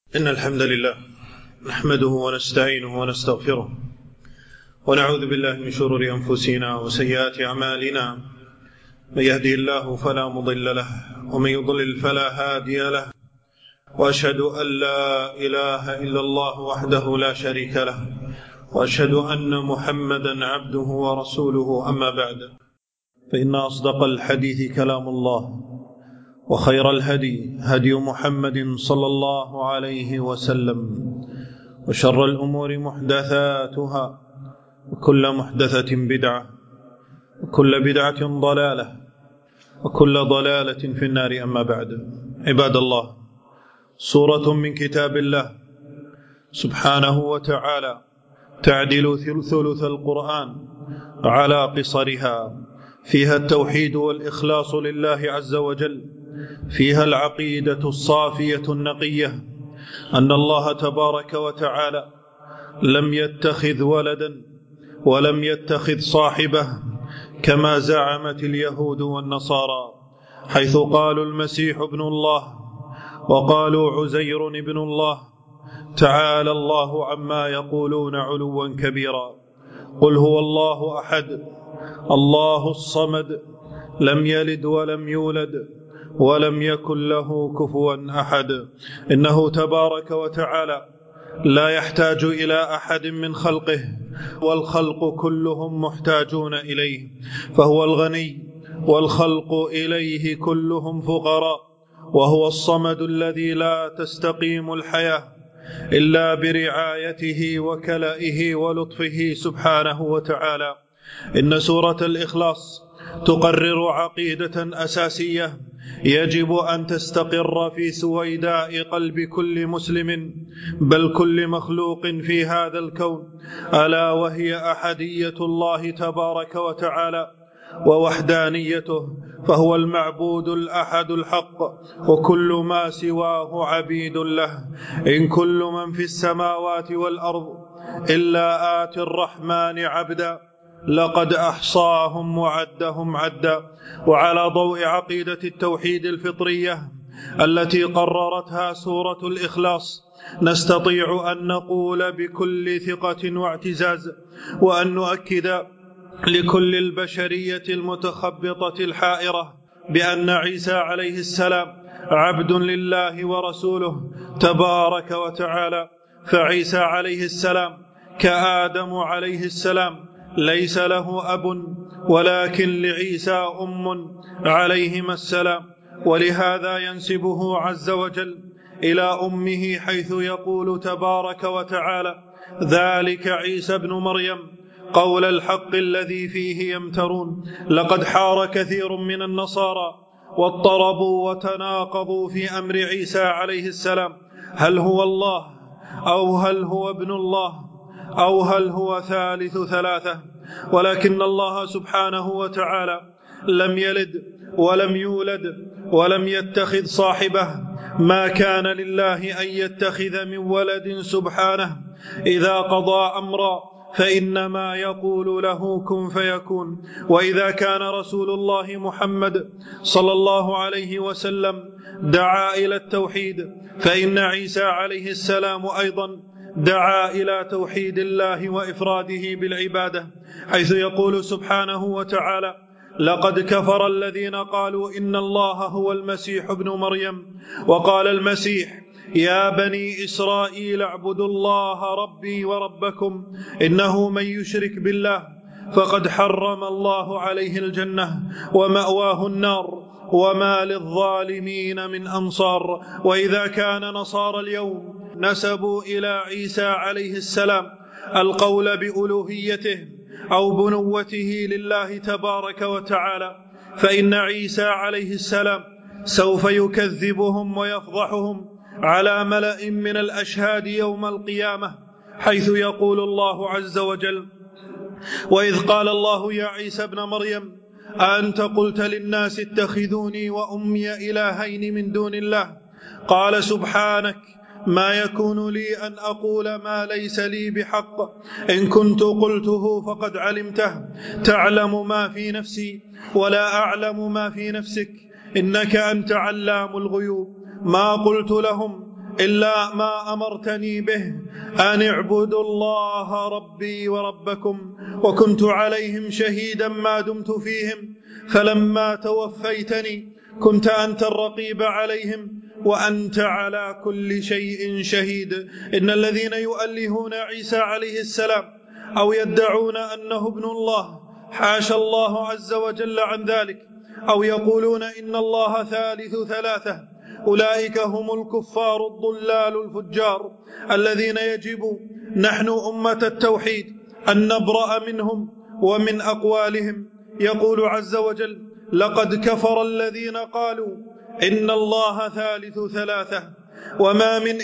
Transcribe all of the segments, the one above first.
إن الحمد لله نحمده ونستعينه ونستغفره ونعوذ بالله من شرور أنفسنا وسيئات أعمالنا. من يهده الله فلا مضل له ومن يضلل فلا هادي له، وأشهد أن لا إله إلا الله وحده لا شريك له، وأشهد أن محمدا عبده ورسوله. أما بعد، فإن أصدق الحديث كلام الله، وخير الهدي هدي محمد صلى الله عليه وسلم، وشر الأمور محدثاتها، وكل محدثة بدعة، وكل بدعة ضلالة، وكل ضلالة في النار. أما بعد، عباد الله، سورة من كتاب الله سبحانه وتعالى تعدل ثلث القرآن على قصرها، فيها التوحيد والإخلاص لله عز وجل، فيها العقيدة الصافية النقية أن الله تبارك وتعالى لم يتخذ ولدا ولم يتخذ صاحبه كما زعمت اليهود والنصارى، حيث قالوا المسيح ابن الله وقالوا عزير ابن الله. تعالى الله عما يقولون علوا كبيرا. قل هو الله أحد الله الصمد لم يلد ولم يولد ولم يكن له كفوا أحد. إنه تبارك وتعالى لا يحتاج إلى أحد من خلقه، والخلق كلهم محتاجون إليه، فهو الغني والخلق إليه كلهم فقراء، وهو الصمد الذي لا تستقيم الحياة إلا برعايته وكلئه ولطفه سبحانه وتعالى. إن سورة الإخلاص تقرر عقيدة أساسية يجب أن تستقر في سويداء قلب كل مسلم، بل كل مخلوق في هذا الكون، ألا وهي أحدية الله تبارك وتعالى ووحدانيته، فهو المعبود الأحد الحق، وكل ما سواه عبيد له. إن كل من في السماوات والأرض إلا آتي الرحمن عبدا، لقد أحصاهم وعدهم عدا. وعلى ضوء عقيدة التوحيد الفطرية التي قررتها سورة الإخلاص، نستطيع أن نقول بكل ثقة واعتزاز، وأن نؤكد لكل البشرية المتخبطة الحائرة بأن عيسى عليه السلام عبد لله ورسوله تبارك وتعالى. فعيسى عليه السلام كآدم عليه السلام ليس له أب، ولكن لعيسى أم عليهما السلام، ولهذا ينسبه عز وجل إلى أمه، حيث يقول تبارك وتعالى: ذلك عيسى ابن مريم قول الحق الذي فيه يمترون. لقد حار كثير من النصارى واضطربوا وتناقضوا في أمر عيسى عليه السلام، هل هو الله، أو هل هو ابن الله، أو هل هو ثالث ثلاثة. ولكن الله سبحانه وتعالى لم يلد ولم يولد ولم يتخذ صاحبه، ما كان لله أن يتخذ من ولد سبحانه، إذا قضى أمرا فإنما يقول له كن فيكون. وإذا كان رسول الله محمد صلى الله عليه وسلم دعا إلى التوحيد، فإن عيسى عليه السلام أيضا دعا إلى توحيد الله وإفراده بالعبادة، حيث يقول سبحانه وتعالى: لقد كفر الذين قالوا إن الله هو المسيح ابن مريم، وقال المسيح: يا بني إسرائيل اعبدوا الله ربي وربكم، إنه من يشرك بالله فقد حرم الله عليه الجنة ومأواه النار وما للظالمين من أنصار. وإذا كان نصارى اليوم نسبوا إلى عيسى عليه السلام القول بألوهيته أو بنوته لله تبارك وتعالى، فإن عيسى عليه السلام سوف يكذبهم ويفضحهم على ملأ من الأشهاد يوم القيامة، حيث يقول الله عز وجل: وإذ قال الله يا عيسى ابن مريم أأنت قلت للناس اتخذوني وأمي إلهين من دون الله، قال سبحانك ما يكون لي أن أقول ما ليس لي بحق، إن كنت قلته فقد علمته، تعلم ما في نفسي ولا أعلم ما في نفسك، إنك أنت علام الغيوب. ما قلت لهم إلا ما أمرتني به، أن اعبدوا الله ربي وربكم، وكنت عليهم شهيدا ما دمت فيهم، فلما توفيتني كنت أنت الرقيب عليهم وأنت على كل شيء شهيد. إن الذين يؤلهون عيسى عليه السلام أو يدعون أنه ابن الله، حاشا الله عز وجل عن ذلك، أو يقولون إن الله ثالث ثلاثة، أولئك هم الكفار الضلال الفجار الذين يجب نحن أمة التوحيد أن نبرأ منهم ومن أقوالهم. يقول عز وجل: لقد كفر الذين قالوا إن الله ثالث ثلاثة وما من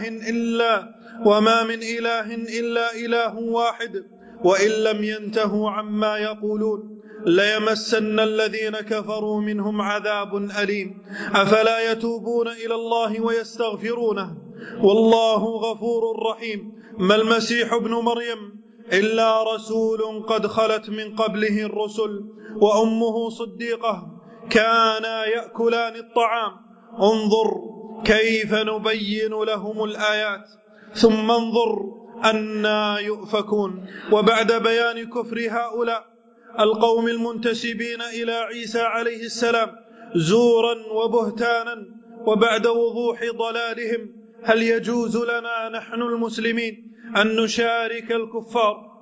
إله إلا إله واحد وإن لم ينتهوا عما يقولون ليمسن الذين كفروا منهم عذاب أليم. أفلا يتوبون إلى الله ويستغفرونه والله غفور رحيم. ما المسيح ابن مريم إلا رسول قد خلت من قبله الرسل وأمه صديقة كانا يأكلان الطعام. انظر كيف نبين لهم الآيات ثم انظر أنى يؤفكون. وبعد بيان كفر هؤلاء القوم المنتسبين إلى عيسى عليه السلام زورا وبهتانا، وبعد وضوح ضلالهم، هل يجوز لنا نحن المسلمين أن نشارك الكفار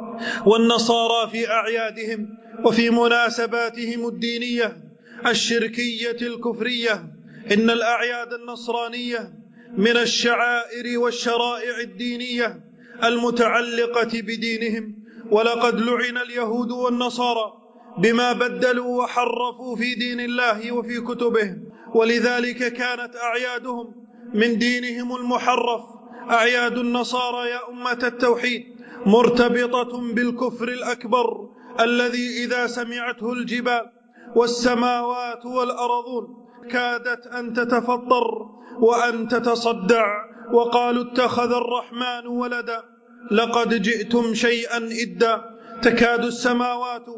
والنصارى في أعيادهم وفي مناسباتهم الدينية الشركية الكفرية؟ إن الأعياد النصرانية من الشعائر والشرائع الدينية المتعلقة بدينهم، ولقد لعن اليهود والنصارى بما بدلوا وحرفوا في دين الله وفي كتبه، ولذلك كانت أعيادهم من دينهم المحرف. أعياد النصارى يا أمة التوحيد مرتبطة بالكفر الأكبر الذي إذا سمعته الجبال والسماوات والأرضون كادت أن تتفطر وأن تتصدع، وقالوا: اتخذ الرحمن ولدا لقد جئتم شيئا إدا. تكاد السماوات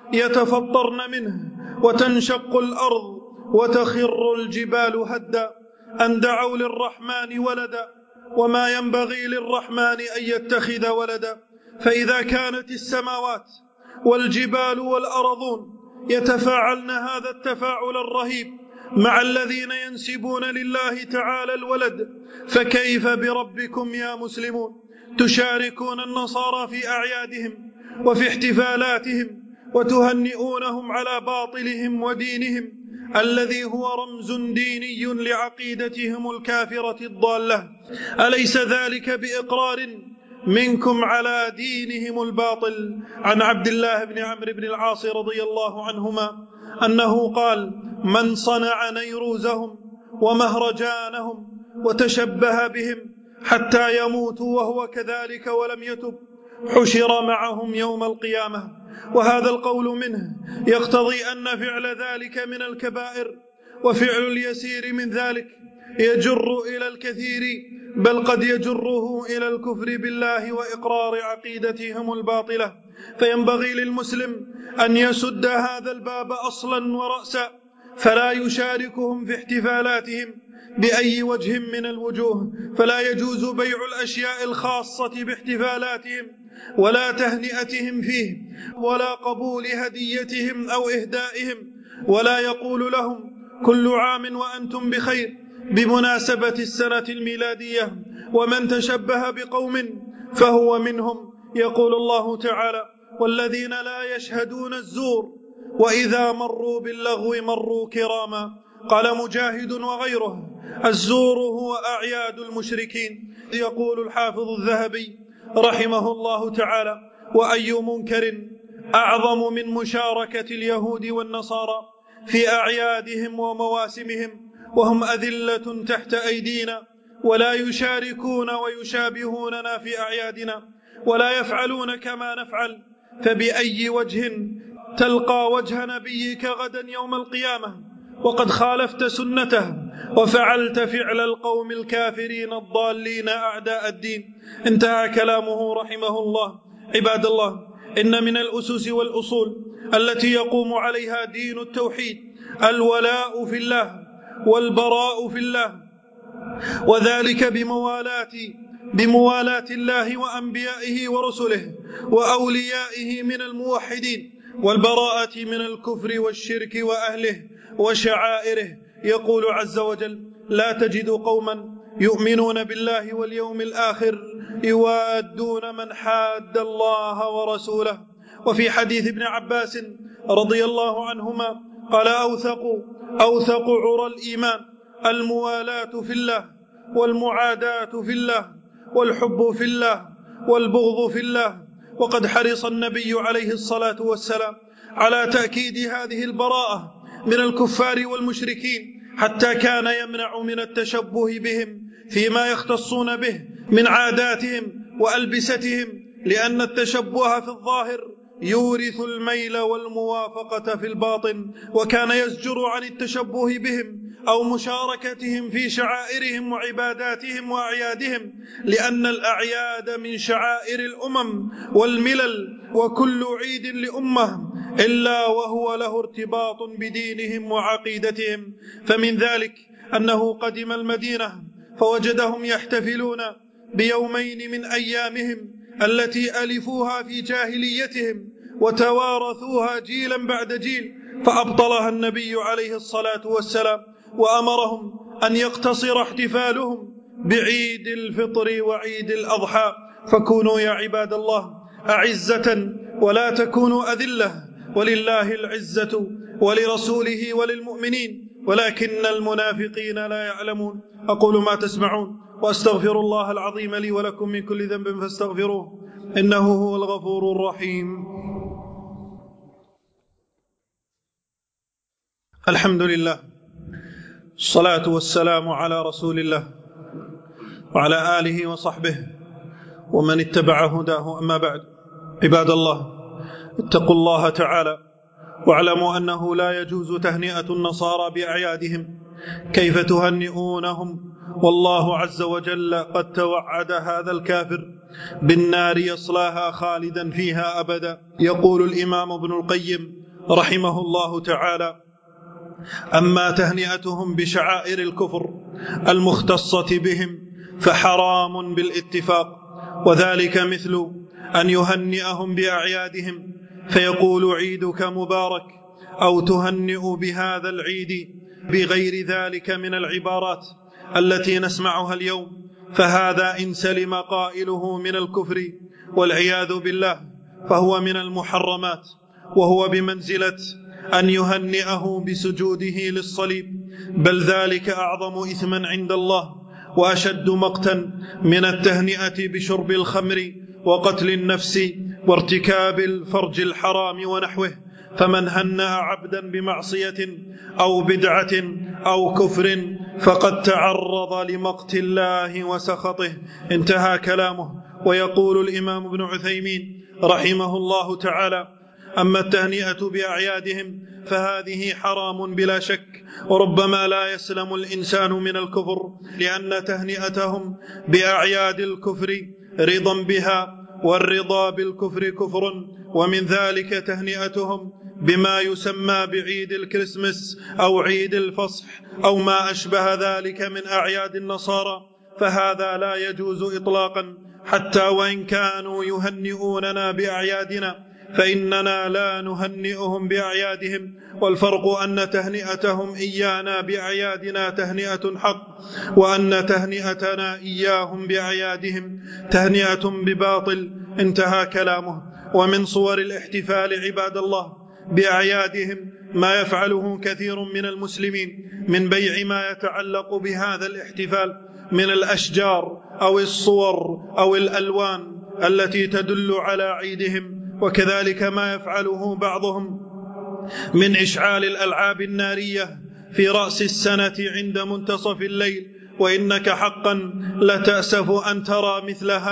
يتفطرن منه وتنشق الأرض وتخر الجبال هدا أن دعوا للرحمن ولدا وما ينبغي للرحمن أن يتخذ ولدا. فإذا كانت السماوات والجبال والأرضون يتفاعلن هذا التفاعل الرهيب مع الذين ينسبون لله تعالى الولد، فكيف بربكم يا مسلمون تشاركون النصارى في أعيادهم وفي احتفالاتهم وتهنئونهم على باطلهم ودينهم الذي هو رمز ديني لعقيدتهم الكافرة الضالة؟ أليس ذلك بإقرار منكم على دينهم الباطل؟ عن عبد الله بن عمرو بن العاص رضي الله عنهما أنه قال: من صنع نيروزهم ومهرجانهم وتشبه بهم حتى يموتوا وهو كذلك ولم يتب حشر معهم يوم القيامة. وهذا القول منه يقتضي أن فعل ذلك من الكبائر، وفعل اليسير من ذلك يجر إلى الكثير، بل قد يجره إلى الكفر بالله وإقرار عقيدتهم الباطلة. فينبغي للمسلم أن يسد هذا الباب أصلا ورأسا، فلا يشاركهم في احتفالاتهم بأي وجه من الوجوه. فلا يجوز بيع الأشياء الخاصة باحتفالاتهم ولا تهنئتهم فيه ولا قبول هديتهم أو إهدائهم، ولا يقول لهم كل عام وأنتم بخير بمناسبة السنة الميلادية. ومن تشبه بقوم فهو منهم. يقول الله تعالى: والذين لا يشهدون الزور وإذا مروا باللغو مروا كراما. قال مجاهد وغيره: الزور هو أعياد المشركين. يقول الحافظ الذهبي رحمه الله تعالى: وأي منكر أعظم من مشاركة اليهود والنصارى في أعيادهم ومواسمهم وهم أذلة تحت أيدينا، ولا يشاركون ويشابهوننا في أعيادنا ولا يفعلون كما نفعل. فبأي وجه تلقى وجه نبيك غدا يوم القيامة وقد خالفت سنته وفعلت فعل القوم الكافرين الضالين أعداء الدين؟ انتهى كلامه رحمه الله. عباد الله، إن من الأسس والأصول التي يقوم عليها دين التوحيد الولاء في الله والبراء في الله، وذلك بموالاة الله وأنبيائه ورسله وأوليائه من الموحدين، والبراءة من الكفر والشرك وأهله وشعائره. يقول عز وجل: لا تجد قوما يؤمنون بالله واليوم الآخر يوادون من حاد الله ورسوله. وفي حديث ابن عباس رضي الله عنهما قال: أوثق عرى الإيمان الموالاة في الله، والمعاداة في الله، والحب في الله، والبغض في الله. وقد حرص النبي عليه الصلاة والسلام على تأكيد هذه البراءة من الكفار والمشركين، حتى كان يمنع من التشبه بهم فيما يختصون به من عاداتهم وألبستهم، لأن التشبه في الظاهر يورث الميل والموافقة في الباطن. وكان يزجر عن التشبه بهم أو مشاركتهم في شعائرهم وعباداتهم وأعيادهم، لأن الأعياد من شعائر الأمم والملل، وكل عيد لأمة إلا وهو له ارتباط بدينهم وعقيدتهم. فمن ذلك أنه قدم المدينة فوجدهم يحتفلون بيومين من أيامهم التي ألفوها في جاهليتهم وتوارثوها جيلا بعد جيل، فأبطلها النبي عليه الصلاة والسلام، وأمرهم أن يقتصر احتفالهم بعيد الفطر وعيد الأضحى. فكونوا يا عباد الله أعزة ولا تكونوا أذلة، ولله العزة ولرسوله وللمؤمنين ولكن المنافقين لا يعلمون. أقول ما تسمعون وأستغفر الله العظيم لي ولكم من كل ذنب فاستغفروه إنه هو الغفور الرحيم. الحمد لله، الصلاة والسلام على رسول الله وعلى آله وصحبه ومن اتبع هداه. أما بعد، عباد الله، اتقوا الله تعالى واعلموا أنه لا يجوز تهنئة النصارى بأعيادهم. كيف تهنئونهم والله عز وجل قد توعد هذا الكافر بالنار يصلاها خالدا فيها أبدا؟ يقول الإمام ابن القيم رحمه الله تعالى: أما تهنئتهم بشعائر الكفر المختصة بهم فحرام بالاتفاق، وذلك مثل أن يهنئهم بأعيادهم فيقول عيدك مبارك، أو تهنئ بهذا العيد بغير ذلك من العبارات التي نسمعها اليوم، فهذا إن سلم قائله من الكفر والعياذ بالله فهو من المحرمات، وهو بمنزلة أن يهنئه بسجوده للصليب، بل ذلك أعظم إثما عند الله وأشد مقتا من التهنئة بشرب الخمر وقتل النفس وارتكاب الفرج الحرام ونحوه. فمن هنأ عبدا بمعصية أو بدعة أو كفر فقد تعرض لمقت الله وسخطه. انتهى كلامه. ويقول الإمام ابن عثيمين رحمه الله تعالى: أما التهنئة بأعيادهم فهذه حرام بلا شك، وربما لا يسلم الإنسان من الكفر، لأن تهنئتهم بأعياد الكفر رضا بها، والرضا بالكفر كفر. ومن ذلك تهنئتهم بما يسمى بعيد الكريسماس أو عيد الفصح أو ما أشبه ذلك من أعياد النصارى، فهذا لا يجوز إطلاقا، حتى وإن كانوا يهنئوننا بأعيادنا فإننا لا نهنئهم بأعيادهم. والفرق أن تهنئتهم إيانا بأعيادنا تهنئة حق، وأن تهنئتنا إياهم بأعيادهم تهنئة بباطل. انتهى كلامه. ومن صور الاحتفال عباد الله بأعيادهم ما يفعله كثير من المسلمين من بيع ما يتعلق بهذا الاحتفال من الأشجار أو الصور أو الألوان التي تدل على عيدهم، وكذلك ما يفعله بعضهم من إشعال الألعاب النارية في رأس السنة عند منتصف الليل. وإنك حقا لتأسف أن ترى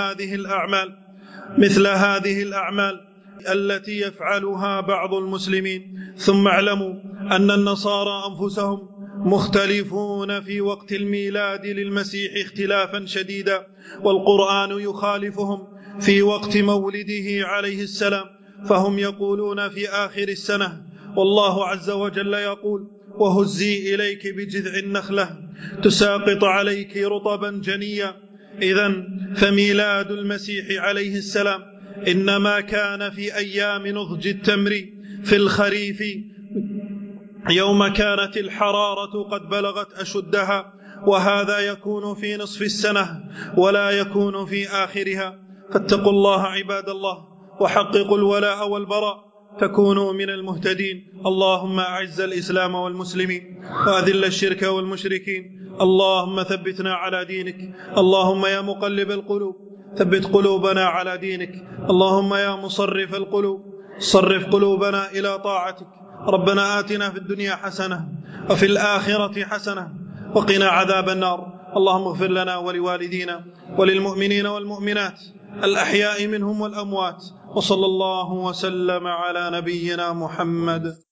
مثل هذه الأعمال التي يفعلها بعض المسلمين. ثم اعلموا أن النصارى أنفسهم مختلفون في وقت الميلاد للمسيح اختلافا شديدا، والقرآن يخالفهم في وقت مولده عليه السلام، فهم يقولون في آخر السنة والله عز وجل يقول: وهزي إليك بجذع النخلة تساقط عليك رطبا جنيا. إذن فميلاد المسيح عليه السلام إنما كان في أيام نضج التمر في الخريف، يوم كانت الحرارة قد بلغت أشدها، وهذا يكون في نصف السنة ولا يكون في آخرها. فاتقوا الله عباد الله، وحققوا الولاء والبراء تكونوا من المهتدين. اللهم أعز الإسلام والمسلمين، وأذل الشرك والمشركين. اللهم ثبتنا على دينك. اللهم يا مقلب القلوب ثبت قلوبنا على دينك. اللهم يا مصرف القلوب صرف قلوبنا إلى طاعتك. ربنا آتنا في الدنيا حسنة وفي الآخرة حسنة وقنا عذاب النار. اللهم اغفر لنا ولوالدينا وللمؤمنين والمؤمنات الأحياء منهم والأموات، وصلى الله وسلم على نبينا محمد.